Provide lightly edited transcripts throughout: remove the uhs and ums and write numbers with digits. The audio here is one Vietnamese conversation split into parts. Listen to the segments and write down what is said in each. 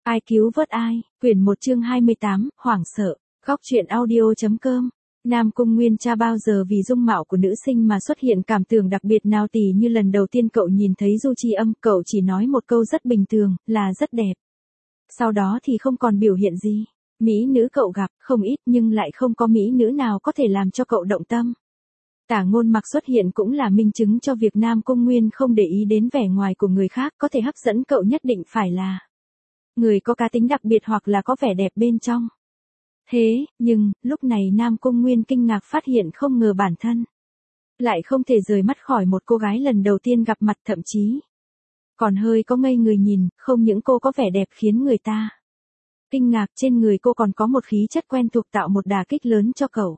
Ai cứu vớt ai, quyển 1 chương 28, hoảng sợ, góc truyện audio.com. Nam Cung Nguyên cha bao giờ vì dung mạo của nữ sinh mà xuất hiện cảm tưởng đặc biệt nào tỉ như lần đầu tiên cậu nhìn thấy Du Chi Âm, cậu chỉ nói một câu rất bình thường, là rất đẹp. Sau đó thì không còn biểu hiện gì. Mỹ nữ cậu gặp, không ít nhưng lại không có mỹ nữ nào có thể làm cho cậu động tâm. Tả Ngôn Mặc xuất hiện cũng là minh chứng cho việc Nam Cung Nguyên không để ý đến vẻ ngoài của người khác, có thể hấp dẫn cậu nhất định phải là người có cá tính đặc biệt hoặc là có vẻ đẹp bên trong. Thế, nhưng, lúc này Nam Cung Nguyên kinh ngạc phát hiện không ngờ bản thân lại không thể rời mắt khỏi một cô gái lần đầu tiên gặp mặt, thậm chí còn hơi có ngây người nhìn, không những cô có vẻ đẹp khiến người ta kinh ngạc, trên người cô còn có một khí chất quen thuộc tạo một đà kích lớn cho cậu.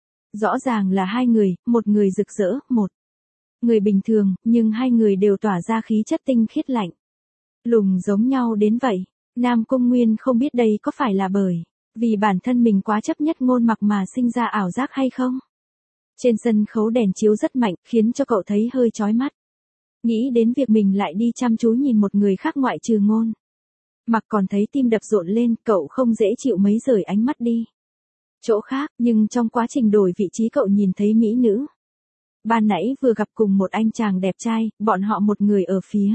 Rõ ràng là hai người, một người rực rỡ, một người bình thường, nhưng hai người đều tỏa ra khí chất tinh khiết lạnh lùng giống nhau đến vậy. Nam Cung Nguyên không biết đây có phải là bởi vì bản thân mình quá chấp nhất Ngôn Mặc mà sinh ra ảo giác hay không. Trên sân khấu đèn chiếu rất mạnh, khiến cho cậu thấy hơi chói mắt. Nghĩ đến việc mình lại đi chăm chú nhìn một người khác ngoại trừ Ngôn Mặc còn thấy tim đập rộn lên, cậu không dễ chịu mấy rời ánh mắt đi chỗ khác, nhưng trong quá trình đổi vị trí cậu nhìn thấy mỹ nữ ban nãy vừa gặp cùng một anh chàng đẹp trai, bọn họ một người ở phía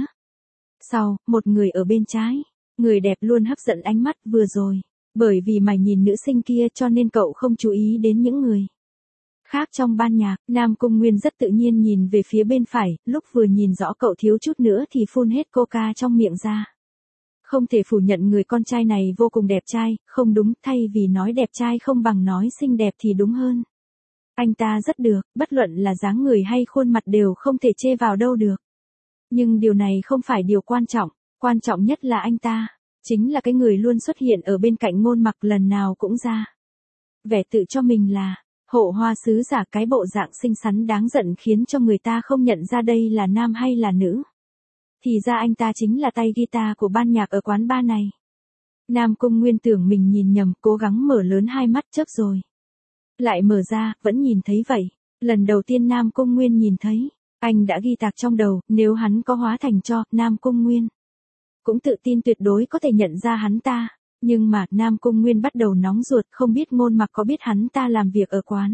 sau, một người ở bên trái. Người đẹp luôn hấp dẫn ánh mắt vừa rồi. Bởi vì mày nhìn nữ sinh kia cho nên cậu không chú ý đến những người khác trong ban nhạc. Nam Cung Nguyên rất tự nhiên nhìn về phía bên phải, lúc vừa nhìn rõ cậu thiếu chút nữa thì phun hết coca trong miệng ra. Không thể phủ nhận người con trai này vô cùng đẹp trai, không đúng, thay vì nói đẹp trai không bằng nói xinh đẹp thì đúng hơn. Anh ta rất được, bất luận là dáng người hay khuôn mặt đều không thể chê vào đâu được. Nhưng điều này không phải điều quan trọng nhất là anh ta chính là cái người luôn xuất hiện ở bên cạnh Ngôn Mặc, lần nào cũng ra vẻ tự cho mình là hộ hoa sứ giả, cái bộ dạng xinh xắn đáng giận khiến cho người ta không nhận ra đây là nam hay là nữ. Thì ra anh ta chính là tay guitar của ban nhạc ở quán bar này. Nam Cung Nguyên tưởng mình nhìn nhầm, cố gắng mở lớn hai mắt, chớp rồi lại mở ra, vẫn nhìn thấy vậy. Lần đầu tiên Nam Cung Nguyên nhìn thấy, anh đã ghi tạc trong đầu, nếu hắn có hóa thành tro, Nam Cung Nguyên cũng tự tin tuyệt đối có thể nhận ra hắn ta. Nhưng mà, Nam Cung Nguyên bắt đầu nóng ruột, không biết Ngôn Mặc có biết hắn ta làm việc ở quán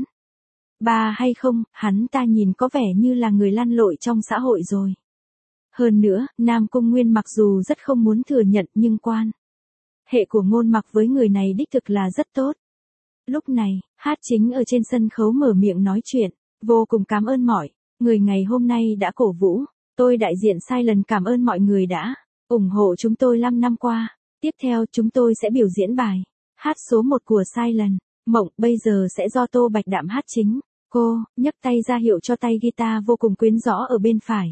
bar hay không, hắn ta nhìn có vẻ như là người lăn lội trong xã hội rồi. Hơn nữa, Nam Cung Nguyên mặc dù rất không muốn thừa nhận nhưng quan hệ của Ngôn Mặc với người này đích thực là rất tốt. Lúc này, Hát Chính ở trên sân khấu mở miệng nói chuyện, vô cùng cảm ơn mọi người ngày hôm nay đã cổ vũ. Tôi đại diện Silent cảm ơn mọi người đã ủng hộ chúng tôi 5 năm qua. Tiếp theo chúng tôi sẽ biểu diễn bài hát số 1 của Silent, Mộng, bây giờ sẽ do Tô Bạch Đạm hát chính. Cô nhấc tay ra hiệu cho tay guitar vô cùng quyến rõ ở bên phải.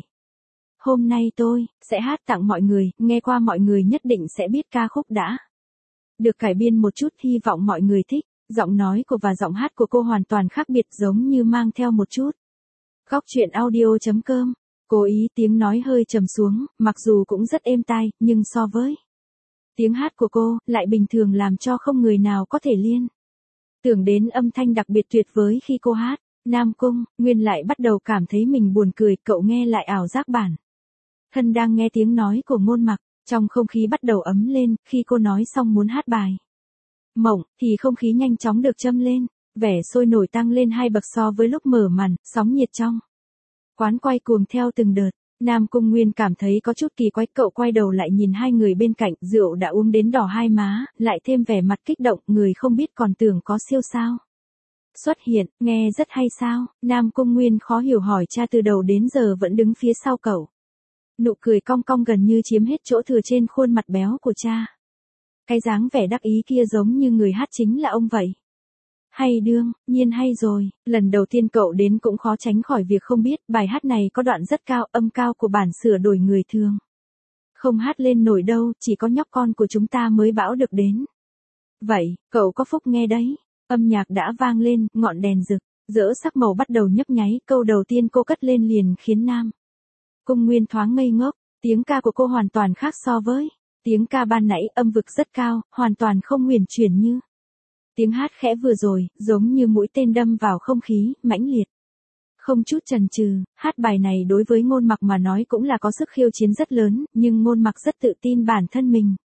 Hôm nay tôi sẽ hát tặng mọi người, nghe qua mọi người nhất định sẽ biết ca khúc đã được cải biên một chút, hy vọng mọi người thích. Giọng nói của và giọng hát của cô hoàn toàn khác biệt, giống như mang theo một chút góc truyện audio.com. Cố ý tiếng nói hơi trầm xuống, mặc dù cũng rất êm tai, nhưng so với tiếng hát của cô, lại bình thường làm cho không người nào có thể liên tưởng đến âm thanh đặc biệt tuyệt vời khi cô hát. Nam Cung Nguyên lại bắt đầu cảm thấy mình buồn cười, cậu nghe lại ảo giác bản thân đang nghe tiếng nói của Ngôn Mặc. Trong không khí bắt đầu ấm lên, khi cô nói xong muốn hát bài Mộng, thì không khí nhanh chóng được châm lên, vẻ sôi nổi tăng lên 2 bậc so với lúc mở màn, sóng nhiệt trong quán quay cuồng theo từng đợt. Nam Cung Nguyên cảm thấy có chút kỳ quái, cậu quay đầu lại nhìn hai người bên cạnh, rượu đã uống đến đỏ hai má, lại thêm vẻ mặt kích động, người không biết còn tưởng có siêu sao xuất hiện, nghe rất hay sao. Nam Cung Nguyên khó hiểu hỏi cha từ đầu đến giờ vẫn đứng phía sau cậu. Nụ cười cong cong gần như chiếm hết chỗ thừa trên khuôn mặt béo của cha. Cái dáng vẻ đắc ý kia giống như người hát chính là ông vậy. Hay, đương nhiên hay rồi, lần đầu tiên cậu đến cũng khó tránh khỏi việc không biết, bài hát này có đoạn rất cao, âm cao của bản sửa đổi người thường không hát lên nổi đâu, chỉ có nhóc con của chúng ta mới bão được đến. Vậy, cậu có phúc nghe đấy. Âm nhạc đã vang lên, ngọn đèn rực rỡ sắc màu bắt đầu nhấp nháy, câu đầu tiên cô cất lên liền khiến Nam Cung Nguyên thoáng ngây ngốc. Tiếng ca của cô hoàn toàn khác so với tiếng ca ban nãy, âm vực rất cao, hoàn toàn không huyền chuyển như tiếng hát khẽ vừa rồi, giống như mũi tên đâm vào không khí, mãnh liệt. Không chút chần chừ, hát bài này đối với Ngôn Mặc mà nói cũng là có sức khiêu chiến rất lớn, nhưng Ngôn Mặc rất tự tin bản thân mình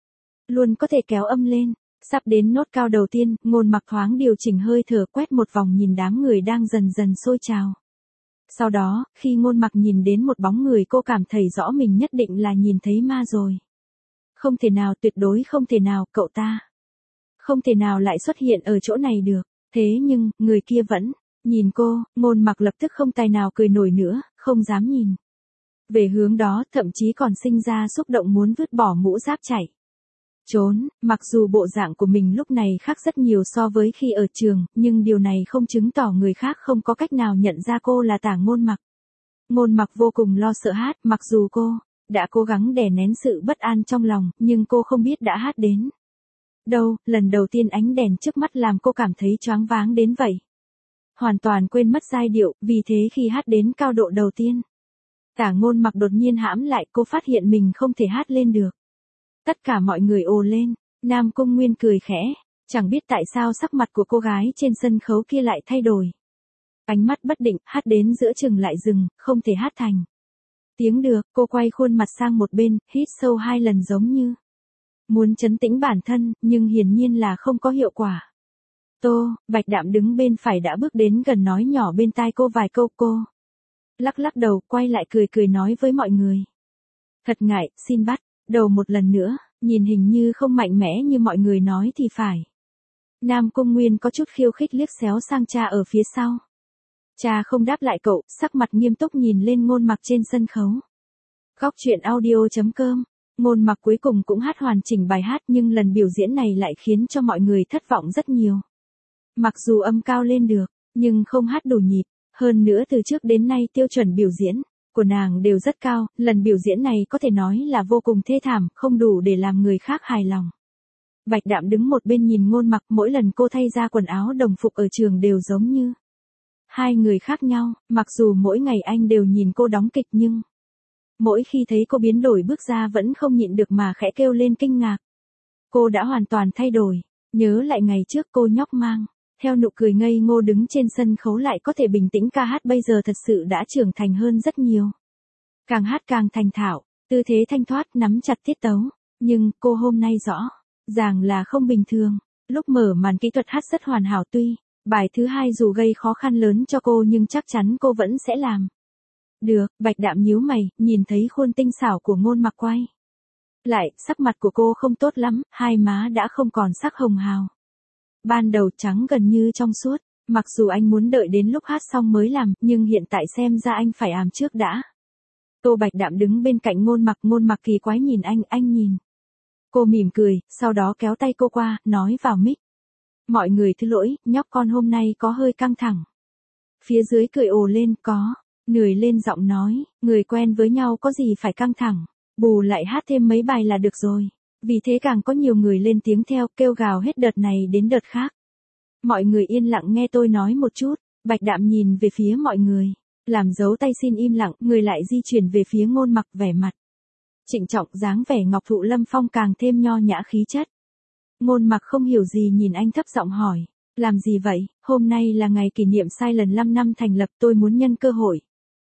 luôn có thể kéo âm lên. Sắp đến nốt cao đầu tiên, Ngôn Mặc thoáng điều chỉnh hơi thở, quét một vòng nhìn đám người đang dần dần sôi trào. Sau đó, khi Ngôn Mặc nhìn đến một bóng người, cô cảm thấy rõ mình nhất định là nhìn thấy ma rồi. Không thể nào, tuyệt đối không thể nào, cậu ta không thể nào lại xuất hiện ở chỗ này được. Thế nhưng, người kia vẫn nhìn cô. Ngôn Mặc lập tức không tài nào cười nổi nữa, không dám nhìn về hướng đó, thậm chí còn sinh ra xúc động muốn vứt bỏ mũ giáp chạy trốn. Mặc dù bộ dạng của mình lúc này khác rất nhiều so với khi ở trường, nhưng điều này không chứng tỏ người khác không có cách nào nhận ra cô là Tả Ngôn Mặc. Ngôn Mặc vô cùng lo sợ hát, mặc dù cô đã cố gắng đè nén sự bất an trong lòng, nhưng cô không biết đã hát đến đâu. Lần đầu tiên ánh đèn trước mắt làm cô cảm thấy choáng váng đến vậy. Hoàn toàn quên mất giai điệu, vì thế khi hát đến cao độ đầu tiên, Tả Ngôn Mặc đột nhiên hãm lại, cô phát hiện mình không thể hát lên được. Tất cả mọi người ồ lên. Nam Cung Nguyên cười khẽ, chẳng biết tại sao sắc mặt của cô gái trên sân khấu kia lại thay đổi. Ánh mắt bất định, hát đến giữa chừng lại dừng, không thể hát thành tiếng được. Cô quay khuôn mặt sang một bên, hít sâu 2 lần giống như muốn trấn tĩnh bản thân, nhưng hiển nhiên là không có hiệu quả. Bạch Đạm đứng bên phải đã bước đến gần, nói nhỏ bên tai cô vài câu. Cô lắc lắc đầu, quay lại cười cười nói với mọi người. Thật ngại, xin bắt đầu một lần nữa, nhìn hình như không mạnh mẽ như mọi người nói thì phải. Nam Cung Nguyên có chút khiêu khích liếc xéo sang cha ở phía sau. Cha không đáp lại cậu, sắc mặt nghiêm túc nhìn lên Ngôn Mặc trên sân khấu. Góc truyện audio.com. Ngôn Mặc cuối cùng cũng hát hoàn chỉnh bài hát, nhưng lần biểu diễn này lại khiến cho mọi người thất vọng rất nhiều. Mặc dù âm cao lên được, nhưng không hát đủ nhịp. Hơn nữa từ trước đến nay tiêu chuẩn biểu diễn của nàng đều rất cao, lần biểu diễn này có thể nói là vô cùng thê thảm, không đủ để làm người khác hài lòng. Bạch Đạm đứng một bên nhìn Ngôn Mặc, mỗi lần cô thay ra quần áo đồng phục ở trường đều giống như hai người khác nhau, mặc dù mỗi ngày anh đều nhìn cô đóng kịch nhưng mỗi khi thấy cô biến đổi bước ra vẫn không nhịn được mà khẽ kêu lên kinh ngạc. Cô đã hoàn toàn thay đổi, nhớ lại ngày trước cô nhóc mang theo nụ cười ngây ngô đứng trên sân khấu lại có thể bình tĩnh ca hát, bây giờ thật sự đã trưởng thành hơn rất nhiều. Càng hát càng thành thạo, tư thế thanh thoát, nắm chặt tiết tấu, nhưng cô hôm nay rõ ràng là không bình thường. Lúc mở màn kỹ thuật hát rất hoàn hảo, tuy bài thứ 2 dù gây khó khăn lớn cho cô nhưng chắc chắn cô vẫn sẽ làm được. Bạch Đạm nhíu mày, nhìn thấy khuôn tinh xảo của Ngôn Mặc quay lại, sắc mặt của cô không tốt lắm, hai má đã không còn sắc hồng hào ban đầu, trắng gần như trong suốt. Mặc dù anh muốn đợi đến lúc hát xong mới làm, nhưng hiện tại xem ra anh phải làm trước đã. Bạch Đạm đứng bên cạnh Ngôn Mặc kỳ quái nhìn anh nhìn cô mỉm cười, sau đó kéo tay cô qua, nói vào mic. Mọi người thứ lỗi, nhóc con hôm nay có hơi căng thẳng. Phía dưới cười ồ lên, có, nười lên giọng nói, người quen với nhau có gì phải căng thẳng, bù lại hát thêm mấy bài là được rồi. Vì thế càng có nhiều người lên tiếng theo, kêu gào hết đợt này đến đợt khác. Mọi người yên lặng nghe tôi nói một chút. Bạch Đạm nhìn về phía mọi người, làm dấu tay xin im lặng, người lại di chuyển về phía Ngôn Mặc, vẻ mặt trịnh trọng, dáng vẻ ngọc thụ lâm phong càng thêm nho nhã khí chất. Ngôn Mặc không hiểu gì nhìn anh, thấp giọng hỏi, làm gì vậy? Hôm nay là ngày kỷ niệm Silent 5 năm thành lập, tôi muốn nhân cơ hội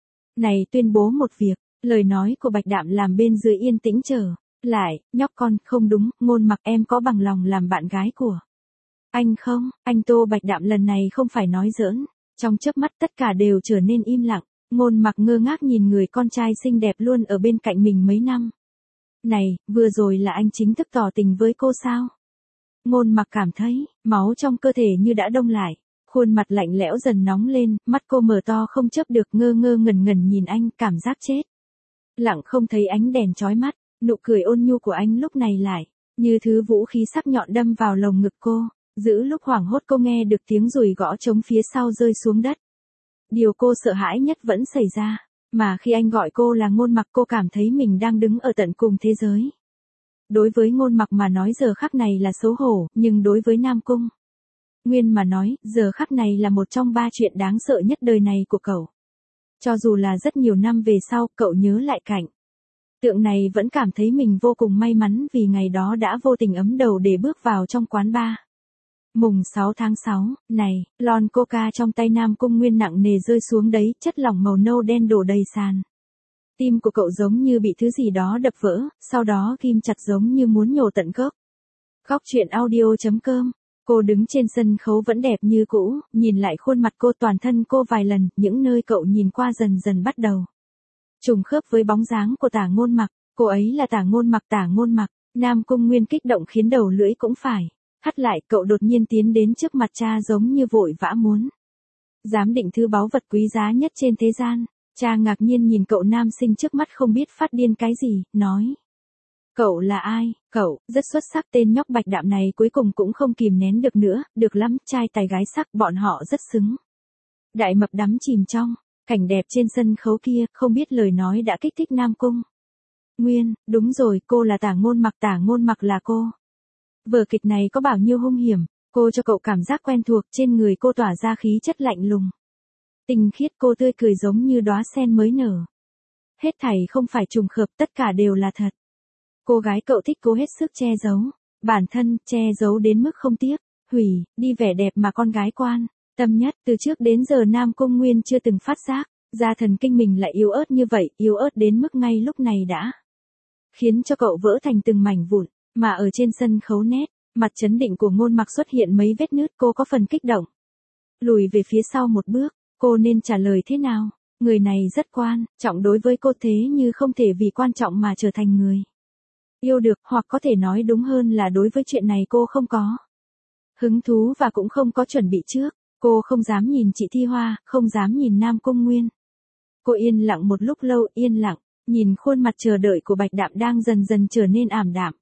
này tuyên bố một việc. Lời nói của Bạch Đạm làm bên dưới yên tĩnh trở lại. Nhóc con, không đúng, Ngôn Mặc, em có bằng lòng làm bạn gái của anh không? Anh Bạch Đạm lần này không phải nói giỡn. Trong chớp mắt tất cả đều trở nên im lặng. Ngôn Mặc ngơ ngác nhìn người con trai xinh đẹp luôn ở bên cạnh mình mấy năm này, vừa rồi là anh chính thức tỏ tình với cô sao? Ngôn Mặc cảm thấy máu trong cơ thể như đã đông lại, khuôn mặt lạnh lẽo dần nóng lên, mắt cô mở to không chớp được, ngơ ngơ ngẩn ngẩn nhìn anh, cảm giác chết lặng không thấy ánh đèn chói mắt. Nụ cười ôn nhu của anh lúc này lại như thứ vũ khí sắc nhọn đâm vào lồng ngực cô. Giữa lúc hoảng hốt cô nghe được tiếng dùi gõ trống phía sau rơi xuống đất. Điều cô sợ hãi nhất vẫn xảy ra, mà khi anh gọi cô là Ngôn Mặc, cô cảm thấy mình đang đứng ở tận cùng thế giới. Đối với Ngôn Mặc mà nói giờ khắc này là xấu hổ, nhưng đối với Nam Cung Nguyên mà nói, giờ khắc này là một trong 3 chuyện đáng sợ nhất đời này của cậu. Cho dù là rất nhiều năm về sau, cậu nhớ lại cảnh tượng này vẫn cảm thấy mình vô cùng may mắn vì ngày đó đã vô tình ấm đầu để bước vào trong quán bar. Mùng 6 tháng 6, này, lon coca trong tay Nam Cung Nguyên nặng nề rơi xuống đấy, chất lỏng màu nâu đen đổ đầy sàn. Tim của cậu giống như bị thứ gì đó đập vỡ, sau đó ghim chặt giống như muốn nhổ tận gốc. Góc truyện audio.com. Cô đứng trên sân khấu vẫn đẹp như cũ, nhìn lại khuôn mặt cô, toàn thân cô vài lần, những nơi cậu nhìn qua dần dần bắt đầu trùng khớp với bóng dáng của Tả Ngôn Mặc. Cô ấy là Tả Ngôn Mặc, Tả Ngôn Mặc. Nam Cung Nguyên kích động khiến đầu lưỡi cũng phải hắt lại, cậu đột nhiên tiến đến trước mặt cha giống như vội vã muốn giám định thứ báu vật quý giá nhất trên thế gian. Cha ngạc nhiên nhìn cậu nam sinh trước mắt không biết phát điên cái gì, nói: Cậu là ai? Cậu, rất xuất sắc. Tên nhóc Bạch Đạm này cuối cùng cũng không kìm nén được nữa, được lắm, trai tài gái sắc, bọn họ rất xứng. Đại Mập đắm chìm trong cảnh đẹp trên sân khấu kia, không biết lời nói đã kích thích Nam Cung Nguyên. Đúng rồi, cô là Tả Ngôn Mặc, Tả Ngôn Mặc là cô. Vở kịch này có bao nhiêu hung hiểm, cô cho cậu cảm giác quen thuộc, trên người cô tỏa ra khí chất lạnh lùng. Tinh khiết, cô tươi cười giống như đóa sen mới nở. Hết thảy không phải trùng hợp, tất cả đều là thật. Cô gái cậu thích cố hết sức che giấu bản thân, che giấu đến mức không tiếc hủy đi vẻ đẹp mà con gái quan tâm nhất. Từ trước đến giờ Nam Cung Nguyên chưa từng phát giác ra thần kinh mình lại yếu ớt như vậy, yếu ớt đến mức ngay lúc này đã khiến cho cậu vỡ thành từng mảnh vụn. Mà ở trên sân khấu, nét mặt trấn định của Ngôn Mặc xuất hiện mấy vết nứt, cô có phần kích động lùi về phía sau một bước. Cô nên trả lời thế nào? Người này rất quan trọng đối với cô, thế như không thể vì quan trọng mà trở thành người yêu được, hoặc có thể nói đúng hơn là đối với chuyện này cô không có hứng thú và cũng không có chuẩn bị trước. Cô không dám nhìn chị Thi Hoa, không dám nhìn Nam Cung Nguyên. Cô yên lặng một lúc lâu, yên lặng nhìn khuôn mặt chờ đợi của Bạch Đạm đang dần dần trở nên ảm đạm.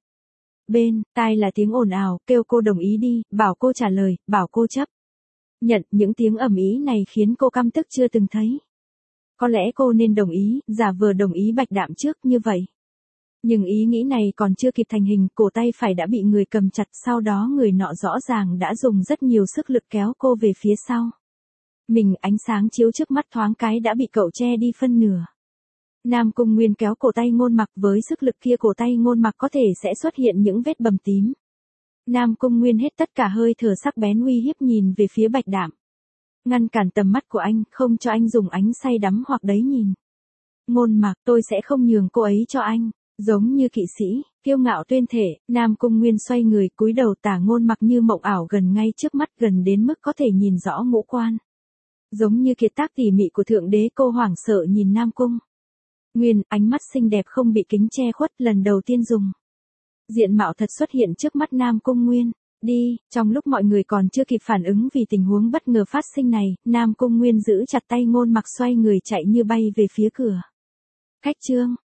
Bên tai là tiếng ồn ào, kêu cô đồng ý đi, bảo cô trả lời, bảo cô chấp nhận. Những tiếng ầm ĩ này khiến cô căm tức chưa từng thấy. Có lẽ cô nên đồng ý, giả vờ đồng ý Bạch Đạm trước như vậy. Nhưng ý nghĩ này còn chưa kịp thành hình, cổ tay phải đã bị người cầm chặt, sau đó người nọ rõ ràng đã dùng rất nhiều sức lực kéo cô về phía sau. Mình, ánh sáng chiếu trước mắt thoáng cái đã bị cậu che đi phân nửa. Nam Cung Nguyên kéo cổ tay Ngôn Mặc, với sức lực kia cổ tay Ngôn Mặc có thể sẽ xuất hiện những vết bầm tím. Nam Cung Nguyên hết tất cả hơi thở sắc bén uy hiếp nhìn về phía Bạch Đạm. Ngăn cản tầm mắt của anh, không cho anh dùng ánh say đắm hoặc đấy nhìn. Ngôn Mặc, tôi sẽ không nhường cô ấy cho anh. Giống như kỵ sĩ, kiêu ngạo tuyên thể, Nam Cung Nguyên xoay người cúi đầu. Tả Ngôn Mặc như mộng ảo gần ngay trước mắt, gần đến mức có thể nhìn rõ ngũ quan. Giống như kiệt tác tỉ mỉ của thượng đế. Cô hoảng sợ nhìn Nam Cung Nguyên, ánh mắt xinh đẹp không bị kính che khuất, lần đầu tiên dùng diện mạo thật xuất hiện trước mắt Nam Cung Nguyên. Đi, trong lúc mọi người còn chưa kịp phản ứng vì tình huống bất ngờ phát sinh này, Nam Cung Nguyên giữ chặt tay Ngôn Mặc xoay người chạy như bay về phía cửa khách trương.